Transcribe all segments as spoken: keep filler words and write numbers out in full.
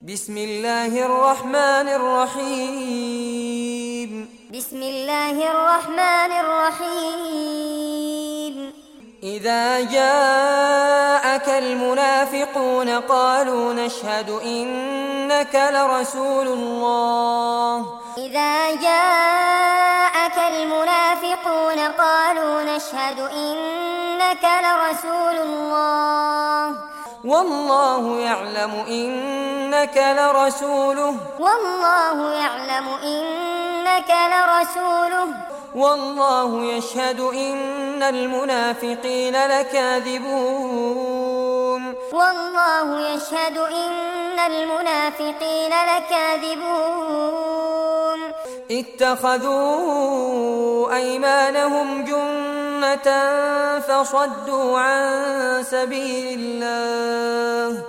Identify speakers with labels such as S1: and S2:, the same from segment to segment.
S1: بسم الله الرحمن الرحيم
S2: بسم الله الرحمن الرحيم
S1: إذا جاءك المنافقون قالوا نشهد إنك لرسول الله
S2: إذا جاءك المنافقون قالوا نشهد إنك لرسول الله
S1: والله يعلم إنك لرسوله
S2: والله يعلم إنك لرسوله
S1: والله يشهد إن المنافقين لكاذبون
S2: والله يشهد إن المنافقين لكاذبون
S1: اتخذوا أيمانهم جنة فصدوا عن سبيل الله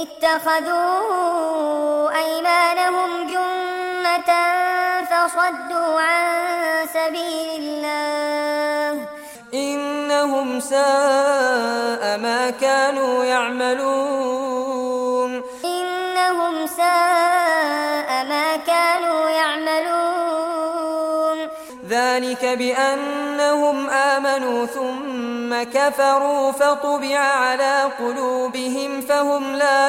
S2: اتخذوا أيمانهم جنة فصدوا عن سبيل الله
S1: إنهم ساء ما كانوا يعملون
S2: إنهم ساء ما كانوا يعملون
S1: ذلك بأنهم آمنوا ثم كفروا فطبع على قلوبهم فهم لا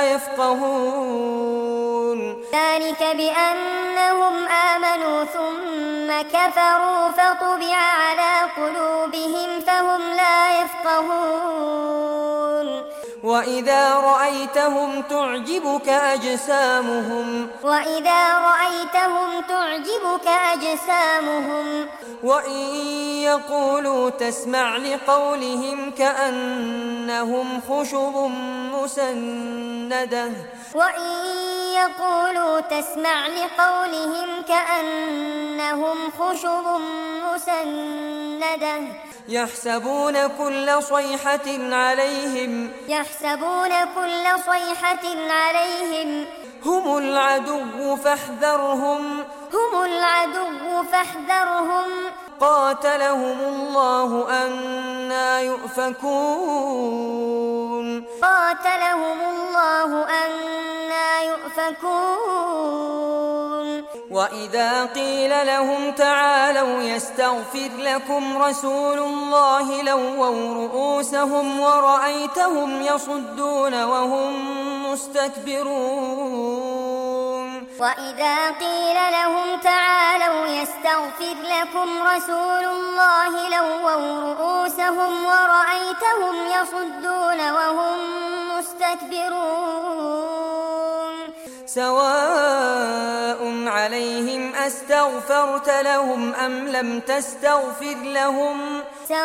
S1: يفقهون
S2: ذلك بأنهم آمنوا ثم كفروا فطبع على قلوبهم فهم لا يفقهون
S1: وإذا رأيتهم تعجبك أجسامهم
S2: وإذا رأيتهم تعجبك أجسامهم
S1: وإن يقولوا تسمع لقولهم كأنهم خشب مسندة
S2: وإن يقولوا تسمع لقولهم كأنهم خشب مسندة
S1: يحسبون كل صيحة عليهم
S2: يحسبون كل صيحة عليهم
S1: هم العدو فاحذرهم
S2: هم العدو فاحذرهم
S1: قاتلهم الله أنى يؤفكون
S2: قاتلهم الله أنى يؤفكون
S1: وإذا قيل لهم تعالوا يستغفر لكم رسول الله لووا رؤوسهم ورأيتهم يصدون وهم مستكبرون
S2: وإذا قيل لهم تعالوا يستغفر لكم رسول الله لووا رؤوسهم ورأيتهم يصدون وهم مستكبرون
S1: سواء عليهم أستغفرت لهم أم لم تستغفر لهم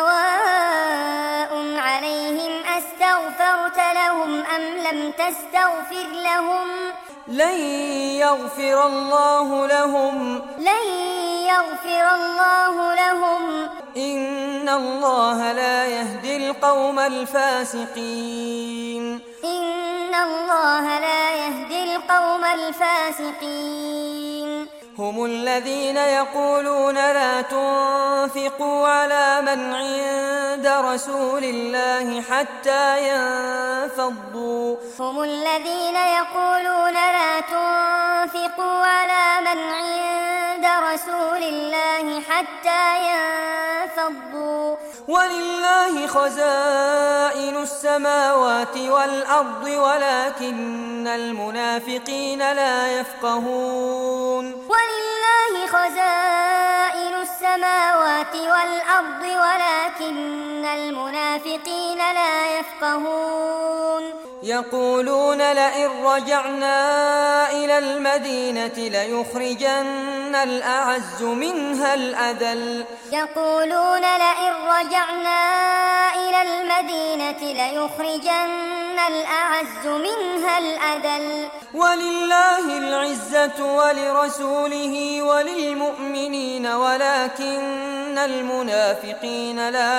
S2: سواء عليهم أستغفرت لهم أم لم تستغفر لهم
S1: لن يغفر الله لهم
S2: لن يغفر الله لهم
S1: إن الله لا يهدي القوم الفاسقين
S2: إن الله لا يهدي القوم الفاسقين
S1: هم الذين يقولون لا تنفقوا على من عند رسول الله حتى ينفضوا
S2: هم الذين يقولون لا تنفقوا على من عند رسول الله حتى ينفضوا
S1: ولله خزائن السماوات والأرض ولكن المنافقين لا يفقهون
S2: ولله خزائن السماوات والأرض ولكن المنافقين لا يفقهون
S1: يقولون لئن رجعنا إلى المدينة ليخرجن الأعز منها الأذل
S2: يقولون لئن رجعنا إلى المدينة ليخرجن الأعز منها الأذل
S1: ولله العزة ولرسوله وللمؤمنين ولكن المنافقين لا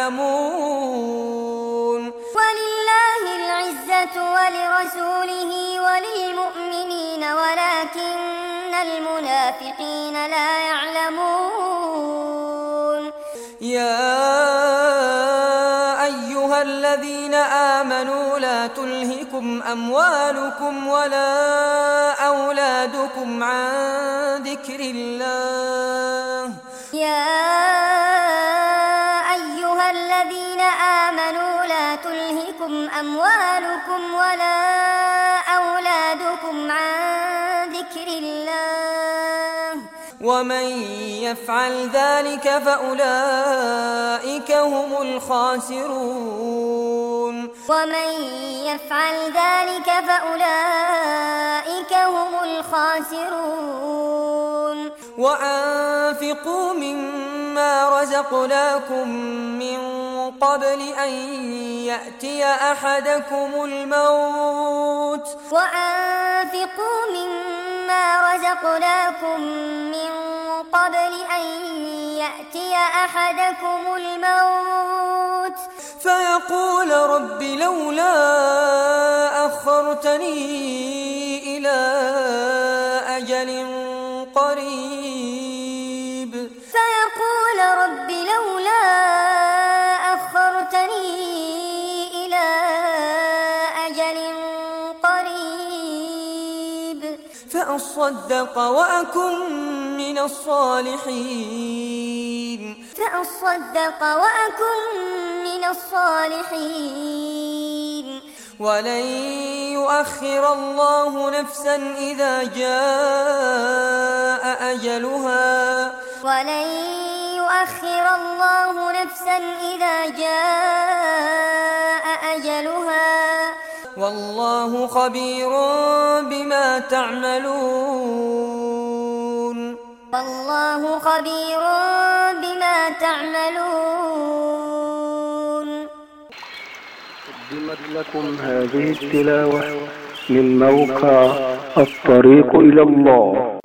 S1: يعلمون
S2: ولله العزة ولرسوله وللمؤمنين ولكن المنافقين لا يعلمون
S1: يا أيها الذين آمنوا لا تلهكم أموالكم ولا أولادكم عن ذكر الله
S2: يا أيها الذين آمنوا لا تلهكم أموالكم ولا أولادكم عن ذكر الله
S1: ومن يفعل ذلك فأولئك هم الخاسرون
S2: ومن يفعل ذلك فأولئك هم الخاسرون
S1: وأنفقوا مما رزقناكم من قبل أن يأتي أحدكم الموت
S2: وأنفقوا مما رزقناكم من قبل أن يأتي أحدكم الموت
S1: فيقول رب لولا أخرتني إلى أجل قريب
S2: فيقول رب لولا أخرتني إلى أجل قريب
S1: فأصدق وأكن من الصالحين
S2: فأصدق وأكن من الصالحين
S1: ولن يؤخر الله نفسا إذا جاء أجلها
S2: ولن يؤخر الله نفسا إذا جاء أجلها
S1: والله خبير بما تعملون
S2: والله خبير بما تعملون.
S3: قدمت لكم هذه التلاوة من موقع الطريق إلى الله.